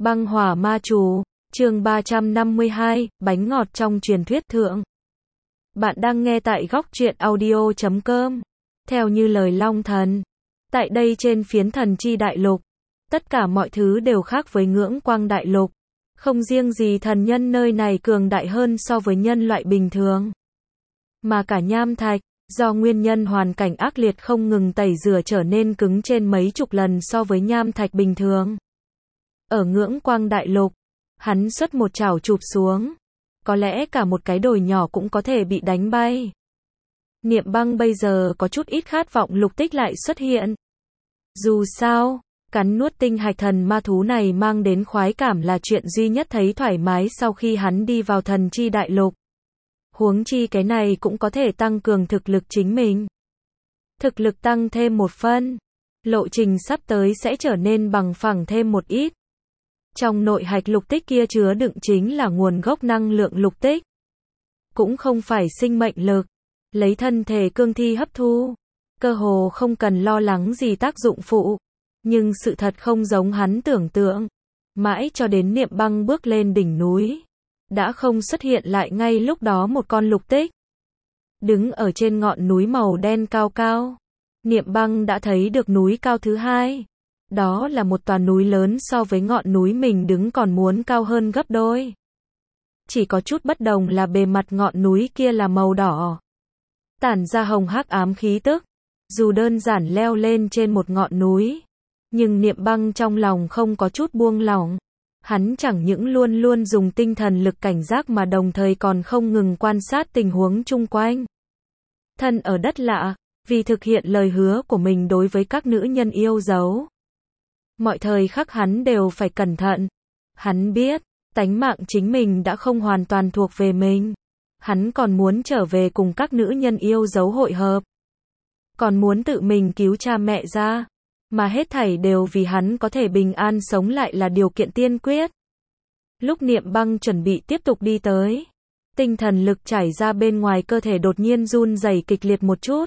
Băng hỏa ma chú, chương 352, bánh ngọt trong truyền thuyết thượng. Bạn đang nghe tại góc truyện audio.com. Theo như lời Long Thần, tại đây trên phiến thần chi đại lục, tất cả mọi thứ đều khác với ngưỡng quang đại lục. Không riêng gì thần nhân nơi này cường đại hơn so với nhân loại bình thường, mà cả nham thạch, do nguyên nhân hoàn cảnh ác liệt không ngừng tẩy rửa trở nên cứng trên mấy chục lần so với nham thạch bình thường. Ở ngưỡng quang đại lục, hắn xuất một chảo chụp xuống, có lẽ cả một cái đồi nhỏ cũng có thể bị đánh bay. Niệm Băng bây giờ có chút ít khát vọng lục tích lại xuất hiện. Dù sao, cắn nuốt tinh hạch thần ma thú này mang đến khoái cảm là chuyện duy nhất thấy thoải mái sau khi hắn đi vào thần chi đại lục. Huống chi cái này cũng có thể tăng cường thực lực chính mình. Thực lực tăng thêm một phân, lộ trình sắp tới sẽ trở nên bằng phẳng thêm một ít. Trong nội hạch lục tích kia chứa đựng chính là nguồn gốc năng lượng lục tích. Cũng không phải sinh mệnh lực, lấy thân thể cương thi hấp thu, cơ hồ không cần lo lắng gì tác dụng phụ. Nhưng sự thật không giống hắn tưởng tượng. Mãi cho đến Niệm Băng bước lên đỉnh núi, đã không xuất hiện lại ngay lúc đó một con lục tích. Đứng ở trên ngọn núi màu đen cao cao, Niệm Băng đã thấy được núi cao thứ hai. Đó là một tòa núi lớn so với ngọn núi mình đứng còn muốn cao hơn gấp đôi. Chỉ có chút bất đồng là bề mặt ngọn núi kia là màu đỏ, tản ra hồng hắc ám khí tức. Dù đơn giản leo lên trên một ngọn núi, nhưng Niệm Băng trong lòng không có chút buông lỏng. Hắn chẳng những luôn luôn dùng tinh thần lực cảnh giác mà đồng thời còn không ngừng quan sát tình huống chung quanh. Thân ở đất lạ, vì thực hiện lời hứa của mình đối với các nữ nhân yêu dấu, mọi thời khắc hắn đều phải cẩn thận. Hắn biết, tánh mạng chính mình đã không hoàn toàn thuộc về mình. Hắn còn muốn trở về cùng các nữ nhân yêu dấu hội hợp. Còn muốn tự mình cứu cha mẹ ra. Mà hết thảy đều vì hắn có thể bình an sống lại là điều kiện tiên quyết. Lúc Niệm Băng chuẩn bị tiếp tục đi tới, tinh thần lực chảy ra bên ngoài cơ thể đột nhiên run rẩy kịch liệt một chút.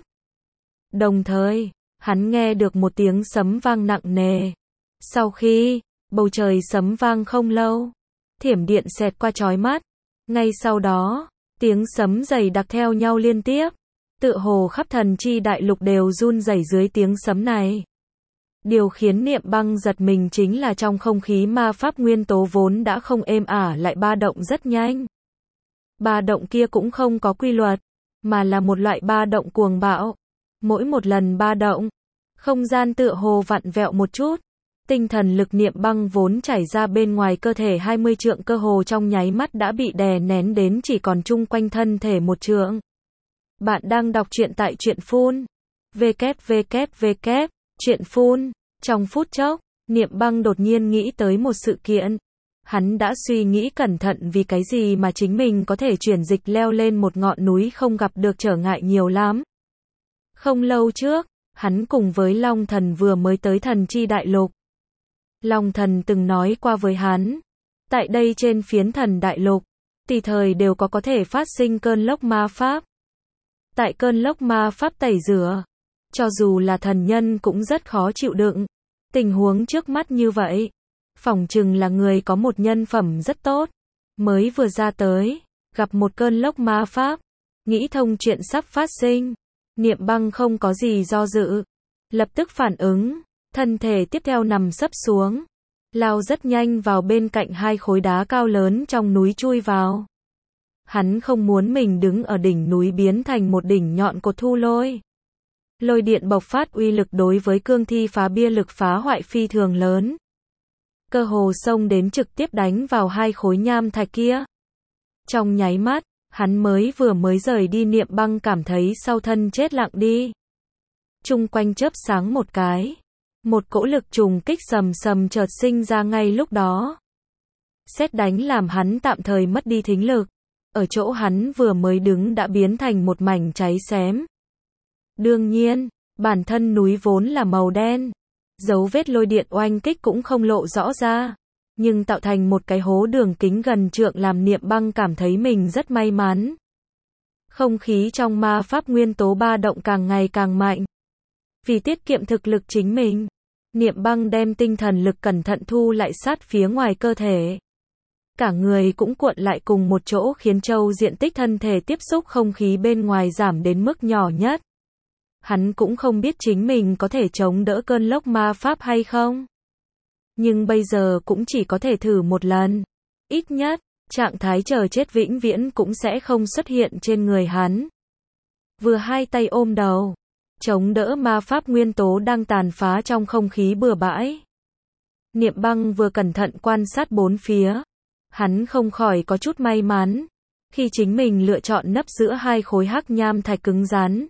Đồng thời, hắn nghe được một tiếng sấm vang nặng nề. Sau khi, bầu trời sấm vang không lâu, thiểm điện xẹt qua chói mắt. Ngay sau đó, tiếng sấm dày đặc theo nhau liên tiếp. Tựa hồ khắp thần chi đại lục đều run rẩy dưới tiếng sấm này. Điều khiến Niệm Băng giật mình chính là trong không khí ma pháp nguyên tố vốn đã không êm ả lại ba động rất nhanh. Ba động kia cũng không có quy luật, mà là một loại ba động cuồng bạo. Mỗi một lần ba động, không gian tựa hồ vặn vẹo một chút. Tinh thần lực Niệm Băng vốn chảy ra bên ngoài cơ thể 20 trượng cơ hồ trong nháy mắt đã bị đè nén đến chỉ còn chung quanh thân thể một trượng. Bạn đang đọc truyện tại truyện phun. www. Truyện phun. Trong phút chốc, Niệm Băng đột nhiên nghĩ tới một sự kiện. Hắn đã suy nghĩ cẩn thận vì cái gì mà chính mình có thể chuyển dịch leo lên một ngọn núi không gặp được trở ngại nhiều lắm. Không lâu trước, hắn cùng với Long Thần vừa mới tới thần chi đại lục. Long Thần từng nói qua với hắn, tại đây trên phiến thần đại lục, tùy thời đều có thể phát sinh cơn lốc ma pháp. Tại cơn lốc ma pháp tẩy rửa, cho dù là thần nhân cũng rất khó chịu đựng. Tình huống trước mắt như vậy, phỏng chừng là người có một nhân phẩm rất tốt, mới vừa ra tới, gặp một cơn lốc ma pháp, nghĩ thông chuyện sắp phát sinh. Niệm Băng không có gì do dự, lập tức phản ứng, thân thể tiếp theo nằm sấp xuống, lao rất nhanh vào bên cạnh hai khối đá cao lớn trong núi chui vào. Hắn không muốn mình đứng ở đỉnh núi biến thành một đỉnh nhọn cột thu lôi. Lôi điện bộc phát uy lực đối với cương thi phá bia lực phá hoại phi thường lớn. Cơ hồ xông đến trực tiếp đánh vào hai khối nham thạch kia. Trong nháy mắt, hắn vừa mới rời đi Niệm Băng cảm thấy sau thân chết lặng đi. Chung quanh chớp sáng một cái. Một cỗ lực trùng kích sầm sầm chợt sinh ra ngay lúc đó. Sét đánh làm hắn tạm thời mất đi thính lực. Ở chỗ hắn vừa mới đứng đã biến thành một mảnh cháy xém. Đương nhiên, bản thân núi vốn là màu đen. Dấu vết lôi điện oanh kích cũng không lộ rõ ra. Nhưng tạo thành một cái hố đường kính gần trượng làm Niệm Băng cảm thấy mình rất may mắn. Không khí trong ma pháp nguyên tố ba động càng ngày càng mạnh. Vì tiết kiệm thực lực chính mình, Niệm Băng đem tinh thần lực cẩn thận thu lại sát phía ngoài cơ thể. Cả người cũng cuộn lại cùng một chỗ khiến châu diện tích thân thể tiếp xúc không khí bên ngoài giảm đến mức nhỏ nhất. Hắn cũng không biết chính mình có thể chống đỡ cơn lốc ma pháp hay không. Nhưng bây giờ cũng chỉ có thể thử một lần. Ít nhất, trạng thái chờ chết vĩnh viễn cũng sẽ không xuất hiện trên người hắn. Vừa hai tay ôm đầu, chống đỡ ma pháp nguyên tố đang tàn phá trong không khí bừa bãi. Niệm Băng vừa cẩn thận quan sát bốn phía. Hắn không khỏi có chút may mắn, khi chính mình lựa chọn nấp giữa hai khối hắc nham thạch cứng rắn.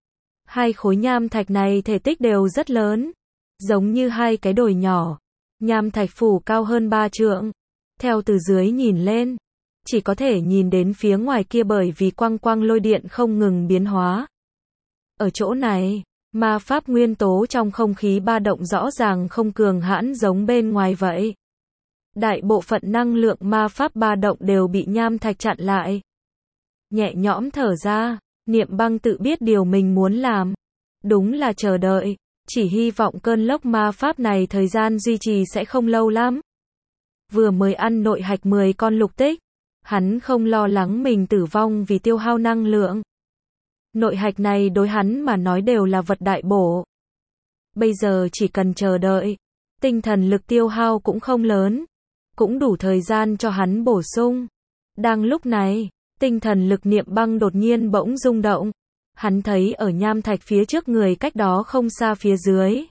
Hai khối nham thạch này thể tích đều rất lớn, giống như hai cái đồi nhỏ. Nham thạch phủ cao hơn 3 trượng. Theo từ dưới nhìn lên, chỉ có thể nhìn đến phía ngoài kia bởi vì quang quang lôi điện không ngừng biến hóa. Ở chỗ này, ma pháp nguyên tố trong không khí ba động rõ ràng không cường hãn giống bên ngoài vậy. Đại bộ phận năng lượng ma pháp ba động đều bị nham thạch chặn lại. Nhẹ nhõm thở ra, Niệm Băng tự biết điều mình muốn làm. Đúng là chờ đợi, chỉ hy vọng cơn lốc ma pháp này thời gian duy trì sẽ không lâu lắm. Vừa mới ăn nội hạch 10 con lục tích, hắn không lo lắng mình tử vong vì tiêu hao năng lượng. Nội hạch này đối hắn mà nói đều là vật đại bổ. Bây giờ chỉ cần chờ đợi, tinh thần lực tiêu hao cũng không lớn, cũng đủ thời gian cho hắn bổ sung. Đang lúc này, tinh thần lực Niệm Băng đột nhiên bỗng rung động. Hắn thấy ở nham thạch phía trước người cách đó không xa phía dưới.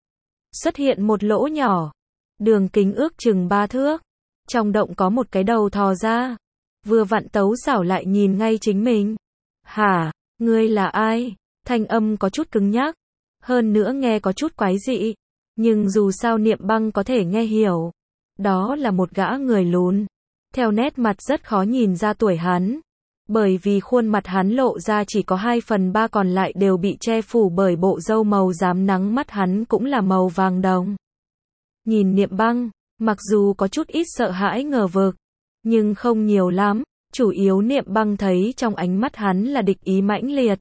Xuất hiện một lỗ nhỏ, đường kính ước chừng 3 thước. Trong động có một cái đầu thò ra, vừa vặn tấu xảo lại nhìn ngay chính mình. Hả, ngươi là ai? Thanh âm có chút cứng nhắc, hơn nữa nghe có chút quái dị. Nhưng dù sao Niệm Băng có thể nghe hiểu. Đó là một gã người lùn. Theo nét mặt rất khó nhìn ra tuổi hắn. Bởi vì khuôn mặt hắn lộ ra chỉ có 2/3 còn lại đều bị che phủ bởi bộ râu màu rám nắng, mắt hắn cũng là màu vàng đồng. Nhìn Niệm Băng, mặc dù có chút ít sợ hãi ngờ vực, nhưng không nhiều lắm, chủ yếu Niệm Băng thấy trong ánh mắt hắn là địch ý mãnh liệt.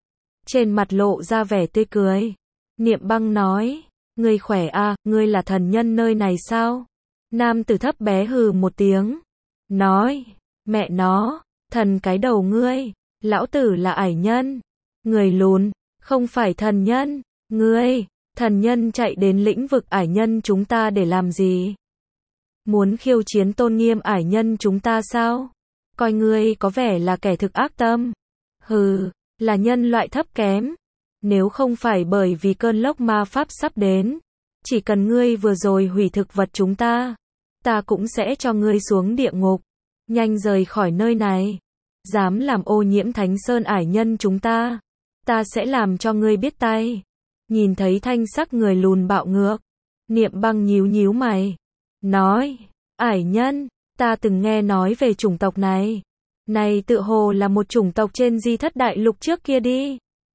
Trên mặt lộ ra vẻ tươi cười. Niệm Băng nói, ngươi khỏe à, ngươi là thần nhân nơi này sao? Nam tử thấp bé hừ một tiếng, nói, mẹ nó, thần cái đầu ngươi, lão tử là ải nhân. Người lùn, không phải thần nhân, ngươi, thần nhân chạy đến lĩnh vực ải nhân chúng ta để làm gì? Muốn khiêu chiến tôn nghiêm ải nhân chúng ta sao? Coi ngươi có vẻ là kẻ thực ác tâm. Hừ, là nhân loại thấp kém. Nếu không phải bởi vì cơn lốc ma pháp sắp đến, chỉ cần ngươi vừa rồi hủy thực vật chúng ta cũng sẽ cho ngươi xuống địa ngục. Nhanh rời khỏi nơi này. Dám làm ô nhiễm Thánh Sơn ải nhân chúng ta sẽ làm cho ngươi biết tay. Nhìn thấy thanh sắc người lùn bạo ngược, Niệm Băng nhíu nhíu mày, nói, ải nhân, ta từng nghe nói về chủng tộc này. Này tựa hồ là một chủng tộc trên Di Thất Đại Lục trước kia đi.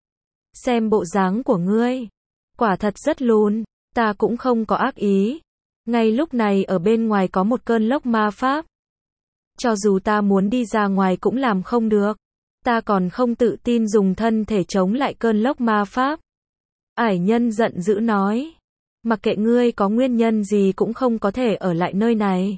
Xem bộ dáng của ngươi, quả thật rất lùn, ta cũng không có ác ý. Ngay lúc này ở bên ngoài có một cơn lốc ma pháp. Cho dù ta muốn đi ra ngoài cũng làm không được. Ta còn không tự tin dùng thân thể chống lại cơn lốc ma pháp. Ải nhân giận dữ nói. Mặc kệ ngươi có nguyên nhân gì cũng không có thể ở lại nơi này.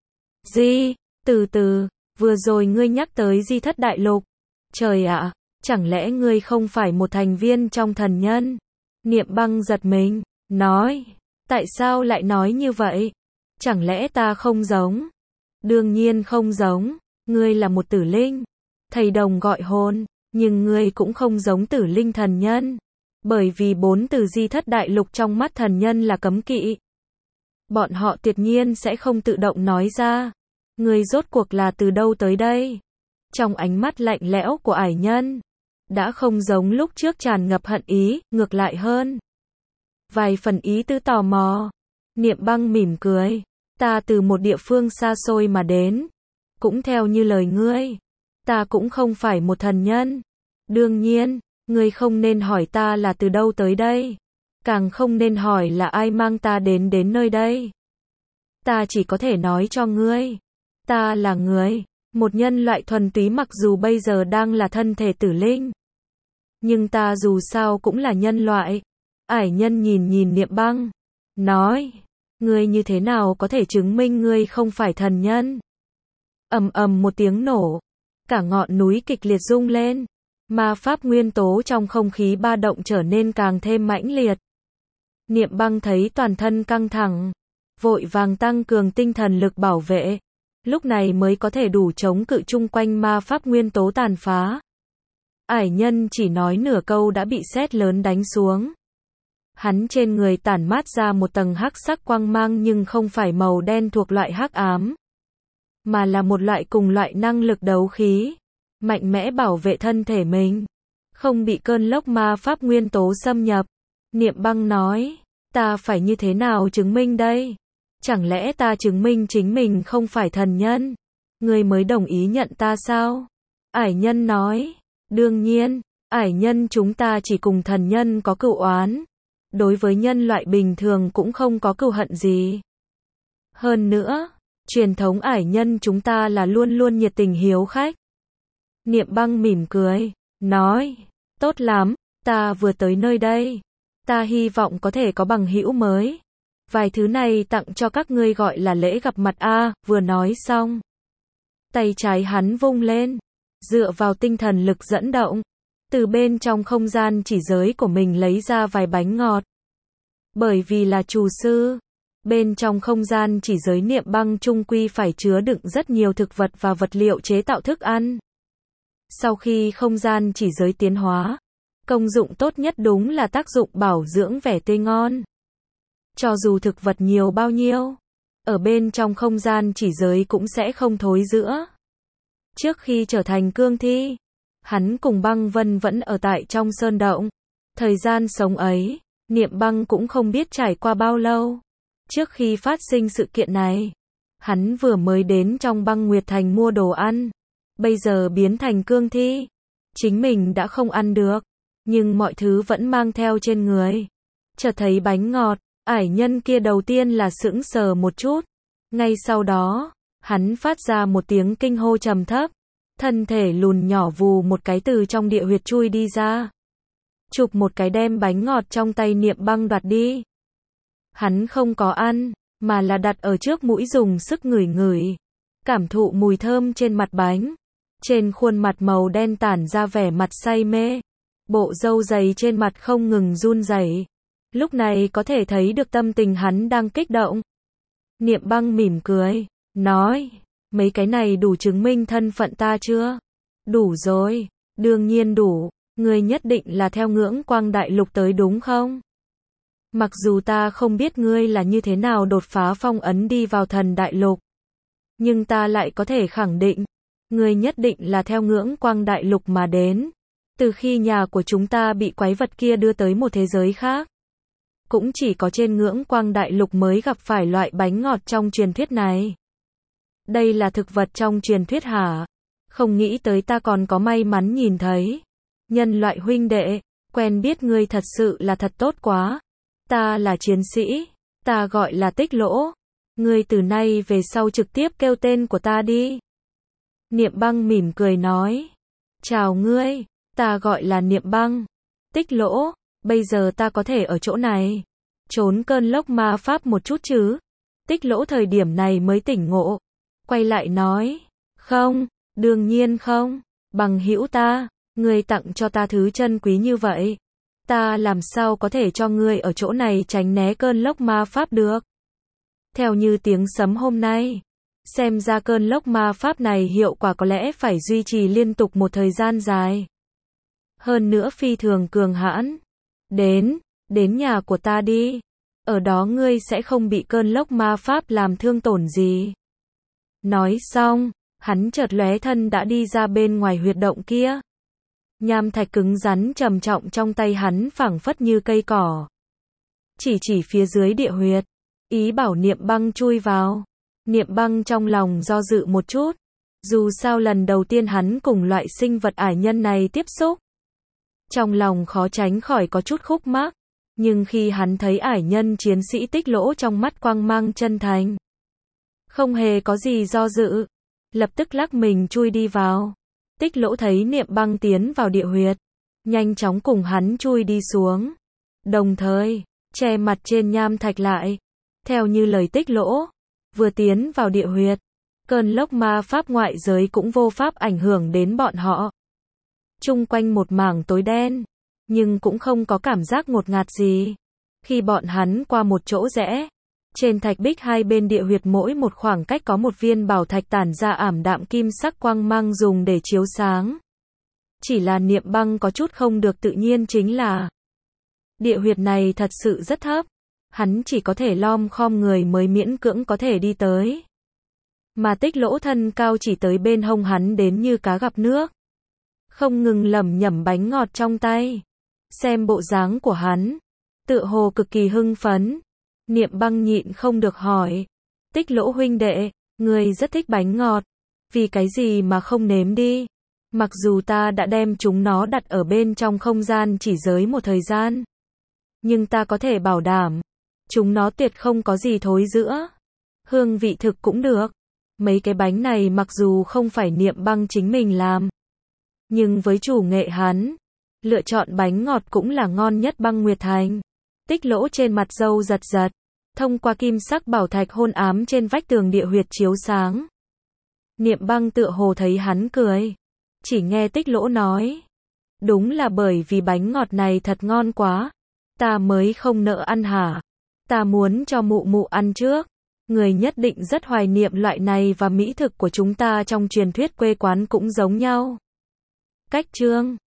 Gì? Từ từ, vừa rồi ngươi nhắc tới Di Thất Đại Lục. Trời ạ, chẳng lẽ ngươi không phải một thành viên trong thần nhân? Niệm Băng giật mình, nói. Tại sao lại nói như vậy? Chẳng lẽ ta không giống? Đương nhiên không giống, ngươi là một tử linh. Thầy đồng gọi hồn, nhưng ngươi cũng không giống tử linh thần nhân. Bởi vì 4 từ Di Thất Đại Lục trong mắt thần nhân là cấm kỵ. Bọn họ tuyệt nhiên sẽ không tự động nói ra. Ngươi rốt cuộc là từ đâu tới đây? Trong ánh mắt lạnh lẽo của ải nhân, đã không giống lúc trước tràn ngập hận ý, ngược lại hơn vài phần ý tứ tò mò. Niệm Băng mỉm cười. Ta từ một địa phương xa xôi mà đến. Cũng theo như lời ngươi, ta cũng không phải một thần nhân. Đương nhiên, ngươi không nên hỏi ta là từ đâu tới đây. Càng không nên hỏi là ai mang ta đến nơi đây. Ta chỉ có thể nói cho ngươi. Ta là người, một nhân loại thuần túy, mặc dù bây giờ đang là thân thể tử linh. Nhưng ta dù sao cũng là nhân loại. Ải nhân nhìn Niệm Băng. nói, ngươi như thế nào có thể chứng minh ngươi không phải thần nhân? Ầm ầm một tiếng nổ, cả ngọn núi kịch liệt rung lên, ma pháp nguyên tố trong không khí ba động trở nên càng thêm mãnh liệt. Niệm Băng thấy toàn thân căng thẳng, vội vàng tăng cường tinh thần lực bảo vệ, lúc này mới có thể đủ chống cự chung quanh ma pháp nguyên tố tàn phá. Ải nhân chỉ nói nửa câu đã bị sét lớn đánh xuống. Hắn trên người tản mát ra một tầng hắc sắc quang mang nhưng không phải màu đen thuộc loại hắc ám, mà là một loại cùng loại năng lực đấu khí, mạnh mẽ bảo vệ thân thể mình, không bị cơn lốc ma pháp nguyên tố xâm nhập. Niệm Băng nói, ta phải như thế nào chứng minh đây? Chẳng lẽ ta chứng minh chính mình không phải thần nhân, ngươi mới đồng ý nhận ta sao? Ải nhân nói, đương nhiên, ải nhân chúng ta chỉ cùng thần nhân có cừu oán, đối với nhân loại bình thường cũng không có cừu hận gì. Hơn nữa, truyền thống ải nhân chúng ta là luôn luôn nhiệt tình hiếu khách. Niệm Băng mỉm cười, nói, tốt lắm, ta vừa tới nơi đây, ta hy vọng có thể có bằng hữu mới. Vài thứ này tặng cho các ngươi gọi là lễ gặp mặt a. Vừa nói xong, tay trái hắn vung lên, dựa vào tinh thần lực dẫn động, từ bên trong không gian chỉ giới của mình lấy ra vài bánh ngọt. Bởi vì là chủ sư, bên trong không gian chỉ giới Niệm Băng chung quy phải chứa đựng rất nhiều thực vật và vật liệu chế tạo thức ăn. Sau khi không gian chỉ giới tiến hóa, công dụng tốt nhất đúng là tác dụng bảo dưỡng vẻ tươi ngon. Cho dù thực vật nhiều bao nhiêu, ở bên trong không gian chỉ giới cũng sẽ không thối rữa. Trước khi trở thành cương thi, hắn cùng Băng Vân vẫn ở tại trong sơn động. Thời gian sống ấy, Niệm Băng cũng không biết trải qua bao lâu. Trước khi phát sinh sự kiện này, hắn vừa mới đến trong Băng Nguyệt Thành mua đồ ăn. Bây giờ biến thành cương thi, chính mình đã không ăn được, nhưng mọi thứ vẫn mang theo trên người. Chợt thấy bánh ngọt, ải nhân kia đầu tiên là sững sờ một chút. Ngay sau đó, hắn phát ra một tiếng kinh hô trầm thấp. Thân thể lùn nhỏ vù một cái từ trong địa huyệt chui đi ra. Chụp một cái đem bánh ngọt trong tay Niệm Băng đoạt đi. Hắn không có ăn, mà là đặt ở trước mũi dùng sức ngửi ngửi. Cảm thụ mùi thơm trên mặt bánh. Trên khuôn mặt màu đen tản ra vẻ mặt say mê. Bộ râu dày trên mặt không ngừng run rẩy. Lúc này có thể thấy được tâm tình hắn đang kích động. Niệm Băng mỉm cười, nói, mấy cái này đủ chứng minh thân phận ta chưa? Đủ rồi, đương nhiên đủ, ngươi nhất định là theo ngưỡng quang đại lục tới đúng không? Mặc dù ta không biết ngươi là như thế nào đột phá phong ấn đi vào thần đại lục, nhưng ta lại có thể khẳng định, ngươi nhất định là theo ngưỡng quang đại lục mà đến. Từ khi nhà của chúng ta bị quái vật kia đưa tới một thế giới khác, cũng chỉ có trên ngưỡng quang đại lục mới gặp phải loại bánh ngọt trong truyền thuyết này. Đây là thực vật trong truyền thuyết hả? Không nghĩ tới ta còn có may mắn nhìn thấy. Nhân loại huynh đệ, quen biết ngươi thật sự là thật tốt quá. Ta là chiến sĩ, ta gọi là Tích Lỗ. Ngươi từ nay về sau trực tiếp kêu tên của ta đi. Niệm Băng mỉm cười nói. Chào ngươi, ta gọi là Niệm Băng. Tích Lỗ, bây giờ ta có thể ở chỗ này trốn cơn lốc ma pháp một chút chứ? Tích Lỗ thời điểm này mới tỉnh ngộ. Quay lại nói. Không, đương nhiên không. Bằng hữu ta, ngươi tặng cho ta thứ chân quý như vậy. Ta làm sao có thể cho ngươi ở chỗ này tránh né cơn lốc ma pháp được? Theo như tiếng sấm hôm nay, xem ra cơn lốc ma pháp này hiệu quả có lẽ phải duy trì liên tục một thời gian dài. Hơn nữa phi thường cường hãn. Đến nhà của ta đi. Ở đó ngươi sẽ không bị cơn lốc ma pháp làm thương tổn gì. Nói xong, hắn chợt lóe thân đã đi ra bên ngoài huyệt động kia. Nham thạch cứng rắn trầm trọng trong tay hắn phảng phất như cây cỏ. Chỉ phía dưới địa huyệt, ý bảo Niệm Băng chui vào. Niệm Băng trong lòng do dự một chút. Dù sao lần đầu tiên hắn cùng loại sinh vật ải nhân này tiếp xúc, trong lòng khó tránh khỏi có chút khúc mắc. Nhưng khi hắn thấy ải nhân chiến sĩ Tích Lỗ trong mắt quang mang chân thành, không hề có gì do dự, lập tức lắc mình chui đi vào. Tích Lỗ thấy Niệm Băng tiến vào địa huyệt, nhanh chóng cùng hắn chui đi xuống. Đồng thời, che mặt trên nham thạch lại. Theo như lời Tích Lỗ, vừa tiến vào địa huyệt, cơn lốc ma pháp ngoại giới cũng vô pháp ảnh hưởng đến bọn họ. Chung quanh một mảng tối đen, nhưng cũng không có cảm giác ngột ngạt gì. Khi bọn hắn qua một chỗ rẽ, trên thạch bích hai bên địa huyệt mỗi một khoảng cách có một viên bảo thạch tản ra ảm đạm kim sắc quang mang dùng để chiếu sáng. Chỉ là Niệm Băng có chút không được tự nhiên chính là địa huyệt này thật sự rất thấp, hắn chỉ có thể lom khom người mới miễn cưỡng có thể đi tới. Mà Tích Lỗ thân cao chỉ tới bên hông hắn đến như cá gặp nước, không ngừng lẩm nhẩm bánh ngọt trong tay. Xem bộ dáng của hắn, tựa hồ cực kỳ hưng phấn. Niệm Băng nhịn không được hỏi, Tích Lỗ huynh đệ, ngươi rất thích bánh ngọt, vì cái gì mà không nếm đi? Mặc dù ta đã đem chúng nó đặt ở bên trong không gian chỉ giới một thời gian, nhưng ta có thể bảo đảm, chúng nó tuyệt không có gì thối rữa. Hương vị thực cũng được. Mấy cái bánh này mặc dù không phải Niệm Băng chính mình làm, nhưng với chủ nghệ hắn, lựa chọn bánh ngọt cũng là ngon nhất Băng Nguyệt Thành. Tích Lỗ trên mặt râu giật giật, thông qua kim sắc bảo thạch hôn ám trên vách tường địa huyệt chiếu sáng. Niệm Băng tựa hồ thấy hắn cười, chỉ nghe Tích Lỗ nói, đúng là bởi vì bánh ngọt này thật ngon quá, ta mới không nỡ ăn hả? Ta muốn cho mụ mụ ăn trước. Người nhất định rất hoài niệm loại này và mỹ thực của chúng ta trong truyền thuyết quê quán cũng giống nhau. Cách chương